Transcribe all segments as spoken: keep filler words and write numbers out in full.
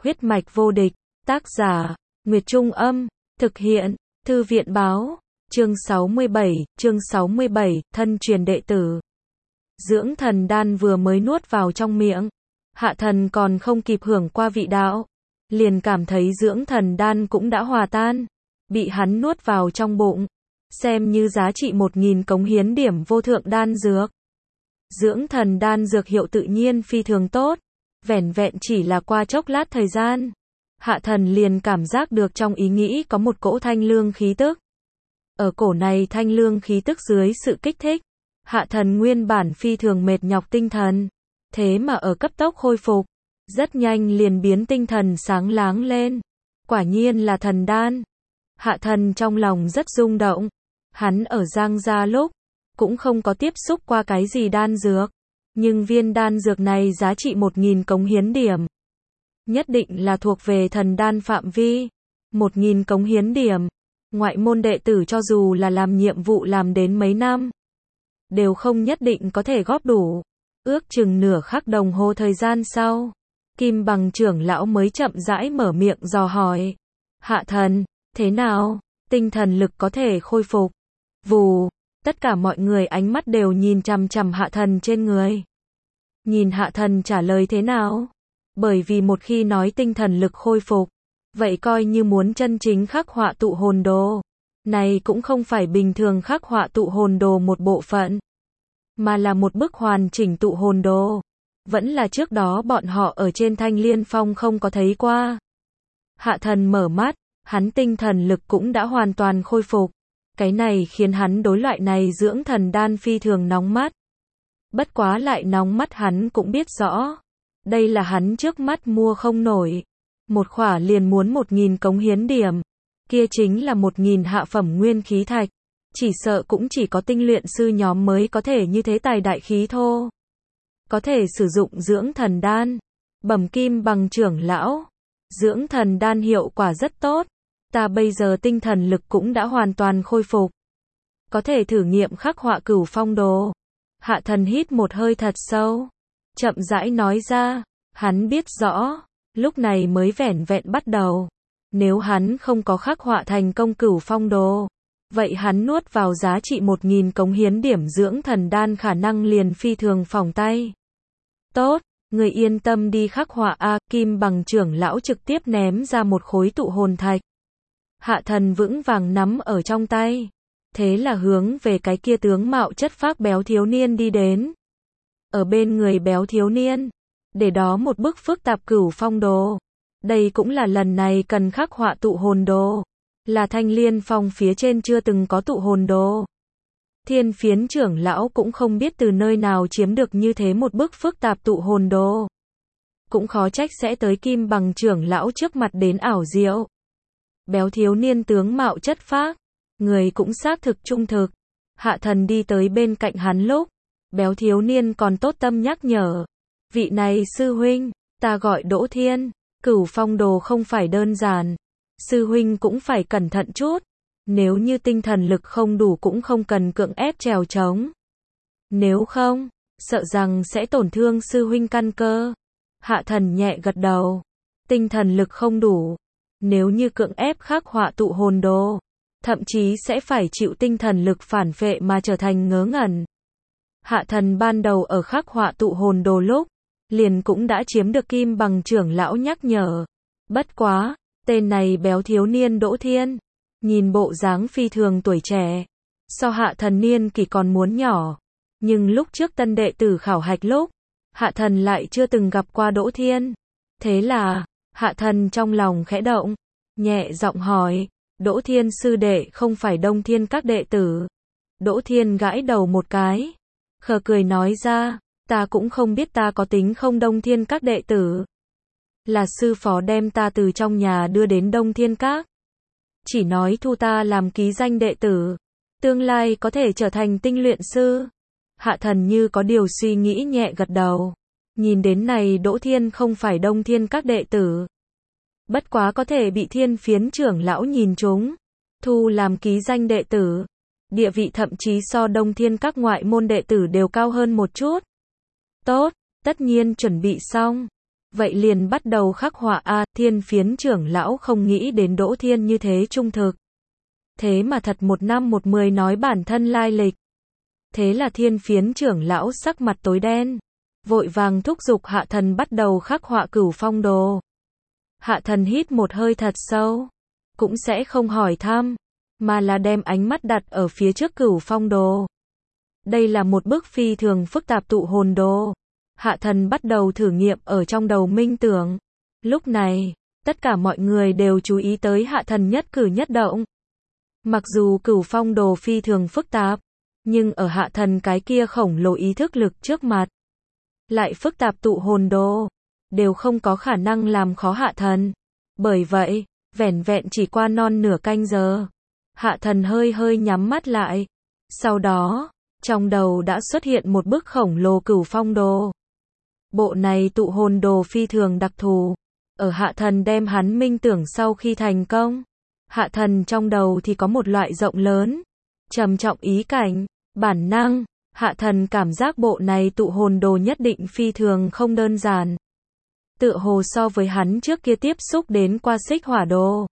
Huyết mạch vô địch, tác giả, Nguyệt Trung Âm, thực hiện, Thư viện Báo, chương sáu mươi bảy, chương sáu mươi bảy, thân truyền đệ tử. Dưỡng thần đan vừa mới nuốt vào trong miệng, Hạ Thần còn không kịp hưởng qua vị đạo, liền cảm thấy dưỡng thần đan cũng đã hòa tan, bị hắn nuốt vào trong bụng, xem như giá trị một nghìn cống hiến điểm vô thượng đan dược. Dưỡng thần đan dược hiệu tự nhiên phi thường tốt, vẻn vẹn chỉ là qua chốc lát thời gian, Hạ Thần liền cảm giác được trong ý nghĩ có một cỗ thanh lương khí tức. Ở cổ này thanh lương khí tức dưới sự kích thích, Hạ Thần nguyên bản phi thường mệt nhọc tinh thần, thế mà ở cấp tốc khôi phục, rất nhanh liền biến tinh thần sáng láng lên. Quả nhiên là thần đan. Hạ Thần trong lòng rất rung động. Hắn ở Giang gia lúc cũng không có tiếp xúc qua cái gì đan dược, nhưng viên đan dược này giá trị một nghìn cống hiến điểm. Nhất định là thuộc về thần đan phạm vi. một nghìn cống hiến điểm. Ngoại môn đệ tử cho dù là làm nhiệm vụ làm đến mấy năm, đều không nhất định có thể góp đủ. Ước chừng nửa khắc đồng hồ thời gian sau, Kim Bằng trưởng lão mới chậm rãi mở miệng dò hỏi. Hạ Thần, thế nào? Tinh thần lực có thể khôi phục. Vù, tất cả mọi người ánh mắt đều nhìn chằm chằm Hạ Thần trên người. Nhìn Hạ Thần trả lời thế nào? Bởi vì một khi nói tinh thần lực khôi phục, vậy coi như muốn chân chính khắc họa tụ hồn đồ. Này cũng không phải bình thường khắc họa tụ hồn đồ một bộ phận, mà là một bức hoàn chỉnh tụ hồn đồ. Vẫn là trước đó bọn họ ở trên Thanh Liên Phong không có thấy qua. Hạ Thần mở mắt, hắn tinh thần lực cũng đã hoàn toàn khôi phục. Cái này khiến hắn đối loại này dưỡng thần đan phi thường nóng mắt. Bất quá lại nóng mắt hắn cũng biết rõ. Đây là hắn trước mắt mua không nổi. Một khỏa liền muốn một nghìn cống hiến điểm. Kia chính là một nghìn hạ phẩm nguyên khí thạch. Chỉ sợ cũng chỉ có tinh luyện sư nhóm mới có thể như thế tài đại khí thô. Có thể sử dụng dưỡng thần đan. Bẩm Kim Bằng trưởng lão. Dưỡng thần đan hiệu quả rất tốt. Ta bây giờ tinh thần lực cũng đã hoàn toàn khôi phục. Có thể thử nghiệm khắc họa cửu phong đồ. Hạ Thần hít một hơi thật sâu. Chậm rãi nói ra. Hắn biết rõ. Lúc này mới vẻn vẹn bắt đầu. Nếu hắn không có khắc họa thành công cửu phong đồ, vậy hắn nuốt vào giá trị một nghìn cống hiến điểm dưỡng thần đan khả năng liền phi thường phỏng tay. Tốt, người yên tâm đi khắc họa a. Kim Bằng trưởng lão trực tiếp ném ra một khối tụ hồn thạch. Hạ Thần vững vàng nắm ở trong tay. Thế là hướng về cái kia tướng mạo chất phác béo thiếu niên đi đến. Ở bên người béo thiếu niên, để đó một bức phức tạp cửu phong đồ. Đây cũng là lần này cần khắc họa tụ hồn đồ. Là Thanh Liên Phong phía trên chưa từng có tụ hồn đồ. Thiên Phiến trưởng lão cũng không biết từ nơi nào chiếm được như thế một bức phức tạp tụ hồn đồ. Cũng khó trách sẽ tới Kim Bằng trưởng lão trước mặt đến ảo diệu. Béo thiếu niên tướng mạo chất phác, người cũng xác thực trung thực. Hạ Thần đi tới bên cạnh hắn lúc, béo thiếu niên còn tốt tâm nhắc nhở. Vị này sư huynh, ta gọi Đỗ Thiên, cửu phong đồ không phải đơn giản. Sư huynh cũng phải cẩn thận chút. Nếu như tinh thần lực không đủ cũng không cần cưỡng ép trèo trống. Nếu không, sợ rằng sẽ tổn thương sư huynh căn cơ. Hạ Thần nhẹ gật đầu. Tinh thần lực không đủ. Nếu như cưỡng ép khắc họa tụ hồn đồ, thậm chí sẽ phải chịu tinh thần lực phản phệ mà trở thành ngớ ngẩn. Hạ Thần ban đầu ở khắc họa tụ hồn đồ lúc, liền cũng đã chiếm được Kim Bằng trưởng lão nhắc nhở. Bất quá, tên này béo thiếu niên Đỗ Thiên, nhìn bộ dáng phi thường tuổi trẻ, so Hạ Thần niên kỷ còn muốn nhỏ. Nhưng lúc trước tân đệ tử khảo hạch lúc, Hạ Thần lại chưa từng gặp qua Đỗ Thiên. Thế là, Hạ Thần trong lòng khẽ động, nhẹ giọng hỏi, Đỗ Thiên sư đệ không phải Đông Thiên các đệ tử. Đỗ Thiên gãi đầu một cái, khờ cười nói ra, ta cũng không biết ta có tính không Đông Thiên các đệ tử. Là sư phó đem ta từ trong nhà đưa đến Đông Thiên các. Chỉ nói thu ta làm ký danh đệ tử. Tương lai có thể trở thành tinh luyện sư. Hạ Thần như có điều suy nghĩ nhẹ gật đầu. Nhìn đến này Đỗ Thiên không phải Đông Thiên các đệ tử. Bất quá có thể bị Thiên Phiến trưởng lão nhìn trúng. Thu làm ký danh đệ tử. Địa vị thậm chí so Đông Thiên các ngoại môn đệ tử đều cao hơn một chút. Tốt, tất nhiên chuẩn bị xong. Vậy liền bắt đầu khắc họa a, Thiên Phiến trưởng lão không nghĩ đến Đỗ Thiên như thế trung thực. Thế mà thật một năm một mười nói bản thân lai lịch. Thế là Thiên Phiến trưởng lão sắc mặt tối đen, vội vàng thúc giục Hạ Thần bắt đầu khắc họa Cửu Phong đồ. Hạ Thần hít một hơi thật sâu, cũng sẽ không hỏi thăm, mà là đem ánh mắt đặt ở phía trước Cửu Phong đồ. Đây là một bức phi thường phức tạp tụ hồn đồ. Hạ Thần bắt đầu thử nghiệm ở trong đầu minh tưởng. Lúc này, tất cả mọi người đều chú ý tới Hạ Thần nhất cử nhất động. Mặc dù Cửu Phong đồ phi thường phức tạp, nhưng ở Hạ Thần cái kia khổng lồ ý thức lực trước mặt, lại phức tạp tụ hồn đồ, đều không có khả năng làm khó Hạ Thần. Bởi vậy, vẻn vẹn chỉ qua non nửa canh giờ, Hạ Thần hơi hơi nhắm mắt lại. Sau đó, trong đầu đã xuất hiện một bức khổng lồ Cửu Phong đồ. Bộ này tụ hồn đồ phi thường đặc thù. Ở Hạ Thần đem hắn minh tưởng sau khi thành công, Hạ Thần trong đầu thì có một loại rộng lớn, trầm trọng ý cảnh, bản năng. Hạ Thần cảm giác bộ này tụ hồn đồ nhất định phi thường không đơn giản. Tựa hồ so với hắn trước kia tiếp xúc đến qua xích hỏa đồ,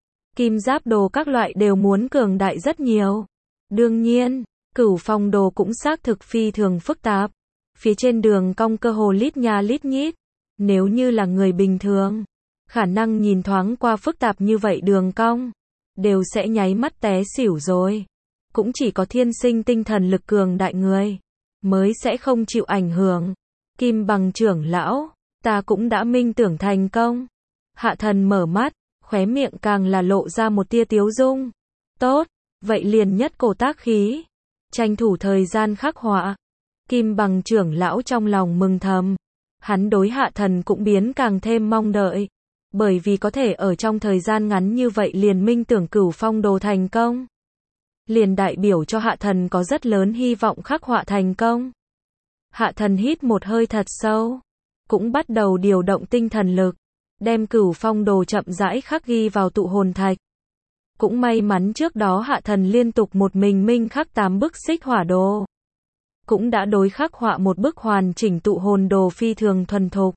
kim giáp đồ các loại đều muốn cường đại rất nhiều. Đương nhiên, Cửu Phong đồ cũng xác thực phi thường phức tạp. Phía trên đường cong cơ hồ lít nha lít nhít. Nếu như là người bình thường, khả năng nhìn thoáng qua phức tạp như vậy đường cong, đều sẽ nháy mắt té xỉu rồi. Cũng chỉ có thiên sinh tinh thần lực cường đại người, mới sẽ không chịu ảnh hưởng. Kim Bằng trưởng lão, ta cũng đã minh tưởng thành công. Hạ Thần mở mắt, khóe miệng càng là lộ ra một tia tiếu dung. Tốt, vậy liền nhất cổ tác khí, tranh thủ thời gian khắc họa. Kim Bằng trưởng lão trong lòng mừng thầm. Hắn đối Hạ Thần cũng biến càng thêm mong đợi. Bởi vì có thể ở trong thời gian ngắn như vậy liền minh tưởng Cửu Phong đồ thành công, liền đại biểu cho Hạ Thần có rất lớn hy vọng khắc họa thành công. Hạ Thần hít một hơi thật sâu, cũng bắt đầu điều động tinh thần lực, đem Cửu Phong đồ chậm rãi khắc ghi vào tụ hồn thạch. Cũng may mắn trước đó Hạ Thần liên tục một mình minh khắc tám bức xích hỏa đồ, cũng đã đối khắc họa một bức hoàn chỉnh tụ hồn đồ phi thường thuần thục.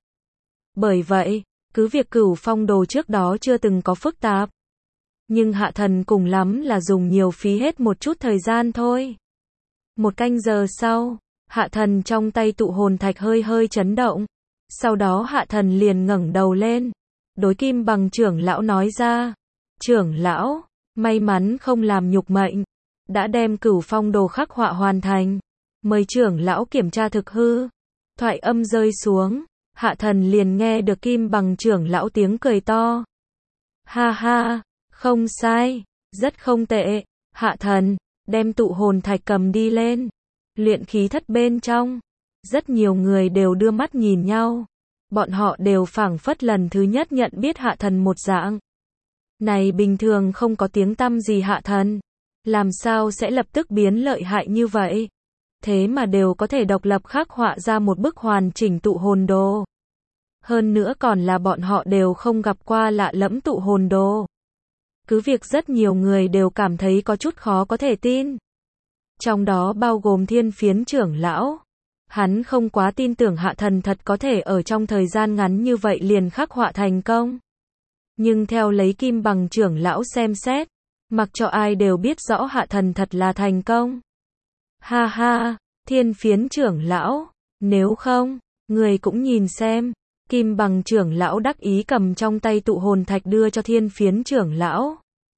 Bởi vậy, cứ việc Cửu Phong đồ trước đó chưa từng có phức tạp, nhưng Hạ Thần cùng lắm là dùng nhiều phí hết một chút thời gian thôi. Một canh giờ sau, Hạ Thần trong tay tụ hồn thạch hơi hơi chấn động. Sau đó Hạ Thần liền ngẩng đầu lên, đối Kim Bằng trưởng lão nói ra. Trưởng lão, may mắn không làm nhục mệnh, đã đem Cửu Phong đồ khắc họa hoàn thành. Mời trưởng lão kiểm tra thực hư. Thoại âm rơi xuống, Hạ Thần liền nghe được Kim Bằng trưởng lão tiếng cười to. Ha ha, không sai, rất không tệ. Hạ Thần, đem tụ hồn thạch cầm đi lên. Luyện khí thất bên trong, rất nhiều người đều đưa mắt nhìn nhau. Bọn họ đều phảng phất lần thứ nhất nhận biết Hạ Thần một dạng. Này bình thường không có tiếng tăm gì Hạ Thần, làm sao sẽ lập tức biến lợi hại như vậy? Thế mà đều có thể độc lập khắc họa ra một bức hoàn chỉnh tụ hồn đồ. Hơn nữa còn là bọn họ đều không gặp qua lạ lẫm tụ hồn đồ. Cứ việc rất nhiều người đều cảm thấy có chút khó có thể tin. Trong đó bao gồm Thiên Phiến trưởng lão. Hắn không quá tin tưởng Hạ Thần thật có thể ở trong thời gian ngắn như vậy liền khắc họa thành công. Nhưng theo lấy Kim Bằng trưởng lão xem xét, mặc cho ai đều biết rõ Hạ Thần thật là thành công. Ha ha, Thiên Phiến trưởng lão, nếu không, người cũng nhìn xem. Kim Bằng trưởng lão đắc ý cầm trong tay tụ hồn thạch đưa cho Thiên Phiến trưởng lão.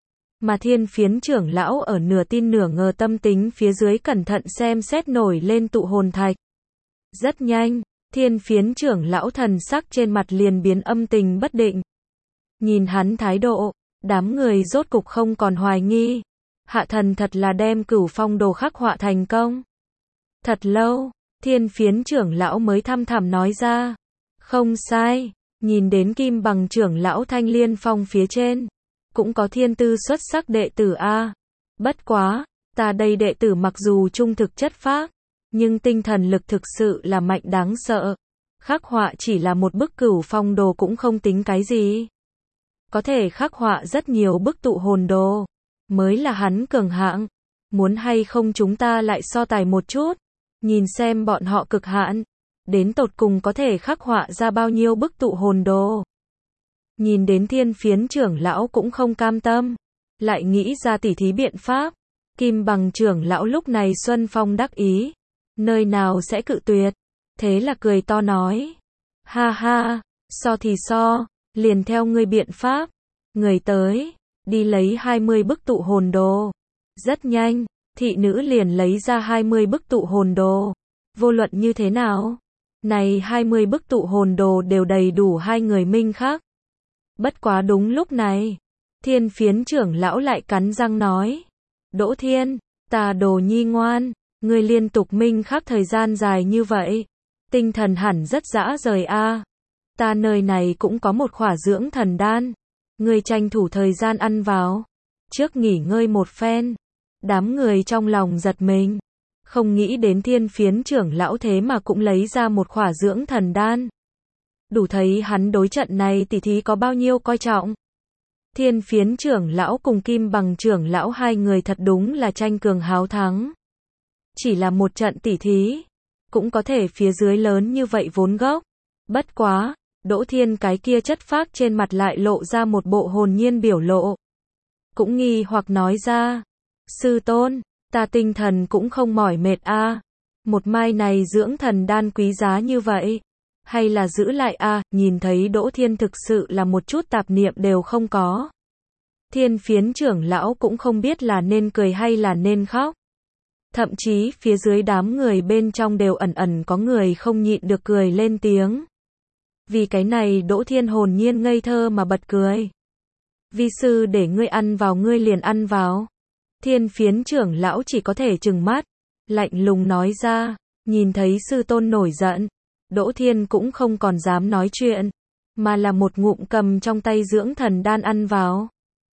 Mà Thiên Phiến trưởng lão ở nửa tin nửa ngờ tâm tính phía dưới cẩn thận xem xét nổi lên tụ hồn thạch. Rất nhanh, Thiên Phiến trưởng lão thần sắc trên mặt liền biến âm tình bất định. Nhìn hắn thái độ, đám người rốt cục không còn hoài nghi. Hạ Thần thật là đem Cửu Phong đồ khắc họa thành công. Thật lâu, Thiên Phiến trưởng lão mới thăm thẳm nói ra. Không sai, nhìn đến Kim Bằng trưởng lão Thanh Liên Phong phía trên, cũng có thiên tư xuất sắc đệ tử a. Bất quá, ta đây đệ tử mặc dù trung thực chất phác, nhưng tinh thần lực thực sự là mạnh đáng sợ. Khắc họa chỉ là một bức Cửu Phong đồ cũng không tính cái gì. Có thể khắc họa rất nhiều bức tụ hồn đồ, mới là hắn cường hạng. Muốn hay không chúng ta lại so tài một chút, nhìn xem bọn họ cực hạn. đến tột cùng có thể khắc họa ra bao nhiêu bức tụ hồn đồ. Nhìn đến Thiên Phiến trưởng lão cũng không cam tâm, lại nghĩ ra tỉ thí biện pháp. Kim Bằng trưởng lão lúc này xuân phong đắc ý, nơi nào sẽ cự tuyệt, thế là cười to nói, ha ha, so thì so, liền theo ngươi biện pháp, người tới, đi lấy hai mươi bức tụ hồn đồ. Rất nhanh, thị nữ liền lấy ra hai mươi bức tụ hồn đồ, vô luận như thế nào, này hai mươi bức tụ hồn đồ đều đầy đủ hai người minh khắc. Bất quá đúng lúc này, Thiên Phiến trưởng lão lại cắn răng nói, Đỗ Thiên, ta đồ nhi ngoan, ngươi liên tục minh khắc thời gian dài như vậy, tinh thần hẳn rất dã rời a. Ta nơi này cũng có một khỏa dưỡng thần đan, ngươi tranh thủ thời gian ăn vào, trước nghỉ ngơi một phen. Đám người trong lòng giật mình, không nghĩ đến Thiên Phiến trưởng lão thế mà cũng lấy ra một khỏa dưỡng thần đan. Đủ thấy hắn đối trận này tỉ thí có bao nhiêu coi trọng. Thiên Phiến trưởng lão cùng Kim Bằng trưởng lão hai người thật đúng là tranh cường háo thắng. Chỉ là một trận tỉ thí, cũng có thể phía dưới lớn như vậy vốn gốc. Bất quá, Đỗ Thiên cái kia chất phác trên mặt lại lộ ra một bộ hồn nhiên biểu lộ. Cũng nghi hoặc nói ra, sư tôn, ta tinh thần cũng không mỏi mệt a. Một mai này dưỡng thần đan quý giá như vậy, hay là giữ lại a? Nhìn thấy Đỗ Thiên thực sự là một chút tạp niệm đều không có. Thiên Phiến trưởng lão cũng không biết là nên cười hay là nên khóc. Thậm chí phía dưới đám người bên trong đều ẩn ẩn có người không nhịn được cười lên tiếng. Vì cái này Đỗ Thiên hồn nhiên ngây thơ mà bật cười. Vi sư để ngươi ăn vào ngươi liền ăn vào. Thiên Phiến trưởng lão chỉ có thể trừng mắt, lạnh lùng nói ra, nhìn thấy sư tôn nổi giận, Đỗ Thiên cũng không còn dám nói chuyện, mà là một ngụm cầm trong tay dưỡng thần đan ăn vào.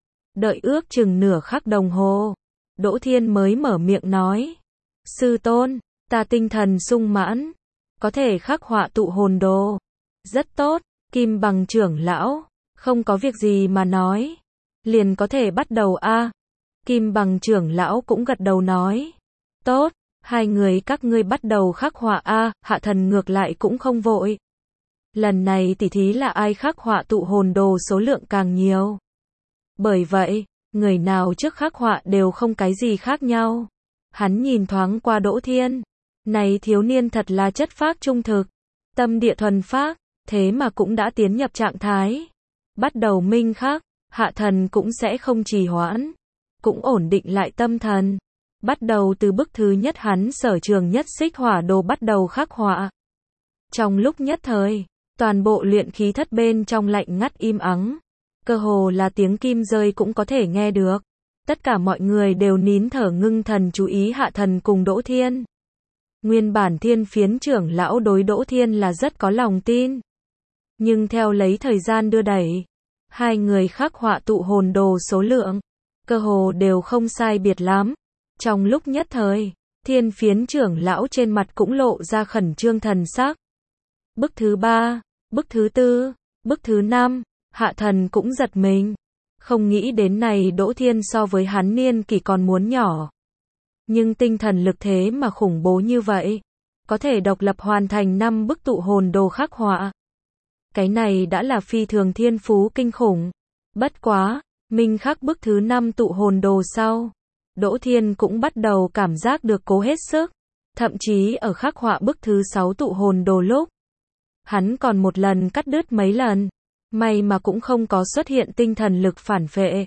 Đợi ước chừng nửa khắc đồng hồ, Đỗ Thiên mới mở miệng nói, sư tôn, ta tinh thần sung mãn, có thể khắc họa tụ hồn đồ. Rất tốt, Kim Bằng trưởng lão, không có việc gì mà nói, liền có thể bắt đầu a. Kim Bằng trưởng lão cũng gật đầu nói, tốt, hai người các ngươi bắt đầu khắc họa a. Hạ thần ngược lại cũng không vội. Lần này tỉ thí là ai khắc họa tụ hồn đồ số lượng càng nhiều. Bởi vậy, người nào trước khắc họa đều không cái gì khác nhau. Hắn nhìn thoáng qua Đỗ Thiên, này thiếu niên thật là chất phác trung thực, tâm địa thuần phác, thế mà cũng đã tiến nhập trạng thái. Bắt đầu minh khắc, hạ thần cũng sẽ không trì hoãn, cũng ổn định lại tâm thần. Bắt đầu từ bức thứ nhất hắn sở trường nhất xích hỏa đồ bắt đầu khắc họa. Trong lúc nhất thời, toàn bộ luyện khí thất bên trong lạnh ngắt im ắng, cơ hồ là tiếng kim rơi cũng có thể nghe được. Tất cả mọi người đều nín thở ngưng thần chú ý hạ thần cùng Đỗ Thiên. Nguyên bản Thiên Phiến trưởng lão đối Đỗ Thiên là rất có lòng tin. Nhưng theo lấy thời gian đưa đẩy, hai người khắc họa tụ hồn đồ số lượng, cơ hồ đều không sai biệt lắm. Trong lúc nhất thời, Thiên Phiến trưởng lão trên mặt cũng lộ ra khẩn trương thần sắc. Bức thứ ba, bức thứ tư, bức thứ năm, hạ thần cũng giật mình. Không nghĩ đến này Đỗ Thiên so với hắn niên kỷ còn muốn nhỏ. Nhưng tinh thần lực thế mà khủng bố như vậy. Có thể độc lập hoàn thành năm bức tụ hồn đồ khắc họa. Cái này đã là phi thường thiên phú kinh khủng. Bất quá, minh khắc bức thứ năm tụ hồn đồ sau. Đỗ Thiên cũng bắt đầu cảm giác được cố hết sức. Thậm chí ở khắc họa bức thứ sáu tụ hồn đồ lúc. Hắn còn một lần cắt đứt mấy lần. May mà cũng không có xuất hiện tinh thần lực phản phệ.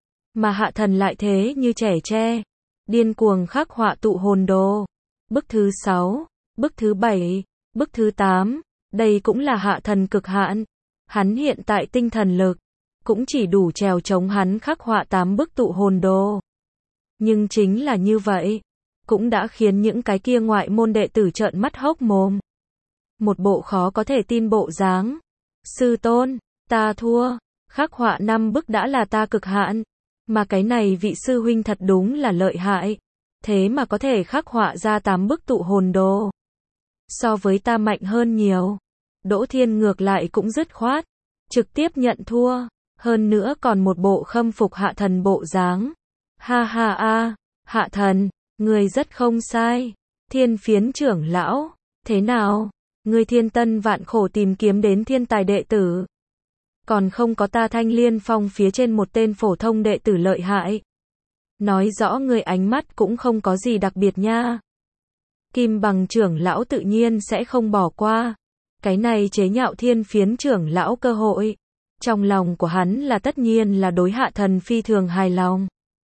Mà hạ thần lại thế như trẻ tre. Điên cuồng khắc họa tụ hồn đồ. Bức thứ sáu, bức thứ bảy, bức thứ tám. Đây cũng là hạ thần cực hạn. Hắn hiện tại tinh thần lực cũng chỉ đủ trèo chống hắn khắc họa tám bức tụ hồn đồ. Nhưng chính là như vậy, cũng đã khiến những cái kia ngoại môn đệ tử trợn mắt hốc mồm. Một bộ khó có thể tin bộ dáng. Sư tôn, ta thua, khắc họa năm bức đã là ta cực hạn, mà cái này vị sư huynh thật đúng là lợi hại, thế mà có thể khắc họa ra tám bức tụ hồn đồ. So với ta mạnh hơn nhiều. Đỗ Thiên ngược lại cũng dứt khoát, trực tiếp nhận thua, hơn nữa còn một bộ khâm phục hạ thần bộ dáng. Ha ha a, hạ thần, người rất không sai. Thiên Phiến trưởng lão, thế nào? Ngươi thiên tân vạn khổ tìm kiếm đến thiên tài đệ tử. Còn không có ta Thanh Liên Phong phía trên một tên phổ thông đệ tử lợi hại. Nói rõ ngươi ánh mắt cũng không có gì đặc biệt nha. Kim Bằng trưởng lão tự nhiên sẽ không bỏ qua. Cái này chế nhạo Thiên Phiến trưởng lão cơ hội. Trong lòng của hắn là tất nhiên là đối Hạ Thần phi thường hài lòng.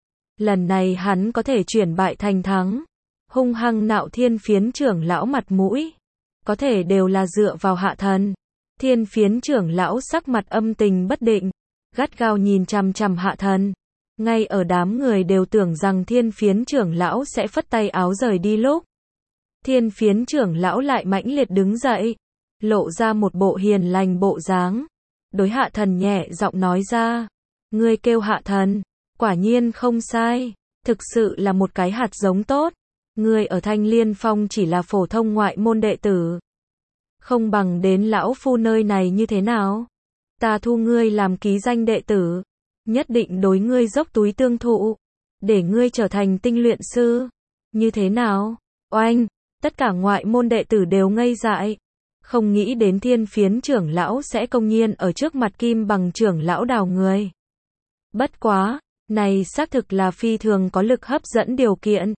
Lần này hắn có thể chuyển bại thành thắng. Hung hăng nạo Thiên Phiến trưởng lão mặt mũi. Có thể đều là dựa vào Hạ Thần. Thiên Phiến trưởng lão sắc mặt âm tình bất định. Gắt gao nhìn chằm chằm Hạ Thần. Ngay ở đám người đều tưởng rằng Thiên Phiến trưởng lão sẽ phất tay áo rời đi lúc. Thiên Phiến trưởng lão lại mãnh liệt đứng dậy. Lộ ra một bộ hiền lành bộ dáng. Đối Hạ Thần nhẹ giọng nói ra. Ngươi kêu Hạ Thần. Quả nhiên không sai. Thực sự là một cái hạt giống tốt. Ngươi ở Thanh Liên Phong chỉ là phổ thông ngoại môn đệ tử. Không bằng đến lão phu nơi này như thế nào? Ta thu ngươi làm ký danh đệ tử. Nhất định đối ngươi dốc túi tương thụ. Để ngươi trở thành tinh luyện sư. Như thế nào? Oanh! Tất cả ngoại môn đệ tử đều ngây dại. Không nghĩ đến Thiên Phiến trưởng lão sẽ công nhiên ở trước mặt Kim Bằng trưởng lão đào người. Bất quá, này xác thực là phi thường có lực hấp dẫn điều kiện.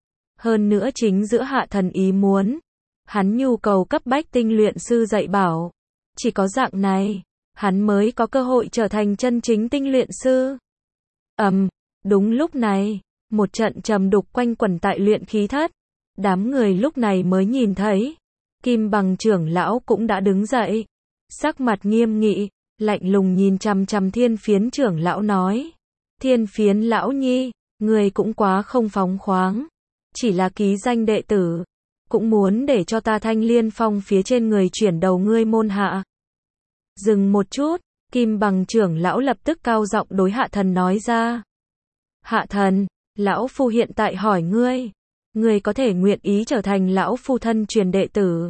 Hơn nữa chính giữa Hạ Thần ý muốn. Hắn nhu cầu cấp bách tinh luyện sư dạy bảo. Chỉ có dạng này, hắn mới có cơ hội trở thành chân chính tinh luyện sư. Ầm, um, đúng lúc này, một trận trầm đục quanh quẩn tại luyện khí thất. Đám người lúc này mới nhìn thấy. Kim Bằng trưởng lão cũng đã đứng dậy. Sắc mặt nghiêm nghị, lạnh lùng nhìn chằm chằm Thiên Phiến trưởng lão nói. Thiên Phiến lão nhi, người cũng quá không phóng khoáng. Chỉ là ký danh đệ tử. Cũng muốn để cho ta Thanh Liên Phong phía trên người chuyển đầu ngươi môn hạ. Dừng một chút, Kim Bằng trưởng lão lập tức cao giọng đối Hạ Thần nói ra. Hạ Thần, lão phu hiện tại hỏi ngươi. Ngươi có thể nguyện ý trở thành lão phu thân truyền đệ tử.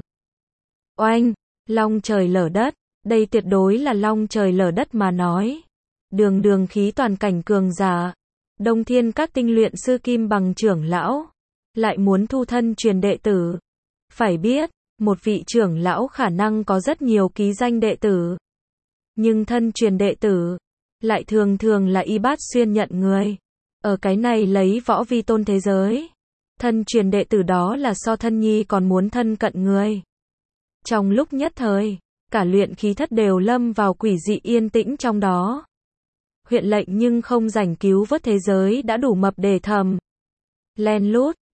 Oanh, long trời lở đất, đây tuyệt đối là long trời lở đất mà nói. Đường đường khí toàn cảnh cường giả. Đông Thiên các tinh luyện sư Kim Bằng trưởng lão. Lại muốn thu thân truyền đệ tử. Phải biết, một vị trưởng lão khả năng có rất nhiều ký danh đệ tử. Nhưng thân truyền đệ tử, lại thường thường là y bát xuyên nhận người. Ở cái này lấy võ vi tôn thế giới. Thân truyền đệ tử đó là so thân nhi còn muốn thân cận người. Trong lúc nhất thời, cả luyện khí thất đều lâm vào quỷ dị yên tĩnh trong đó. Huyện lệnh nhưng không rảnh cứu vớt thế giới đã đủ mập để thầm. Len lút,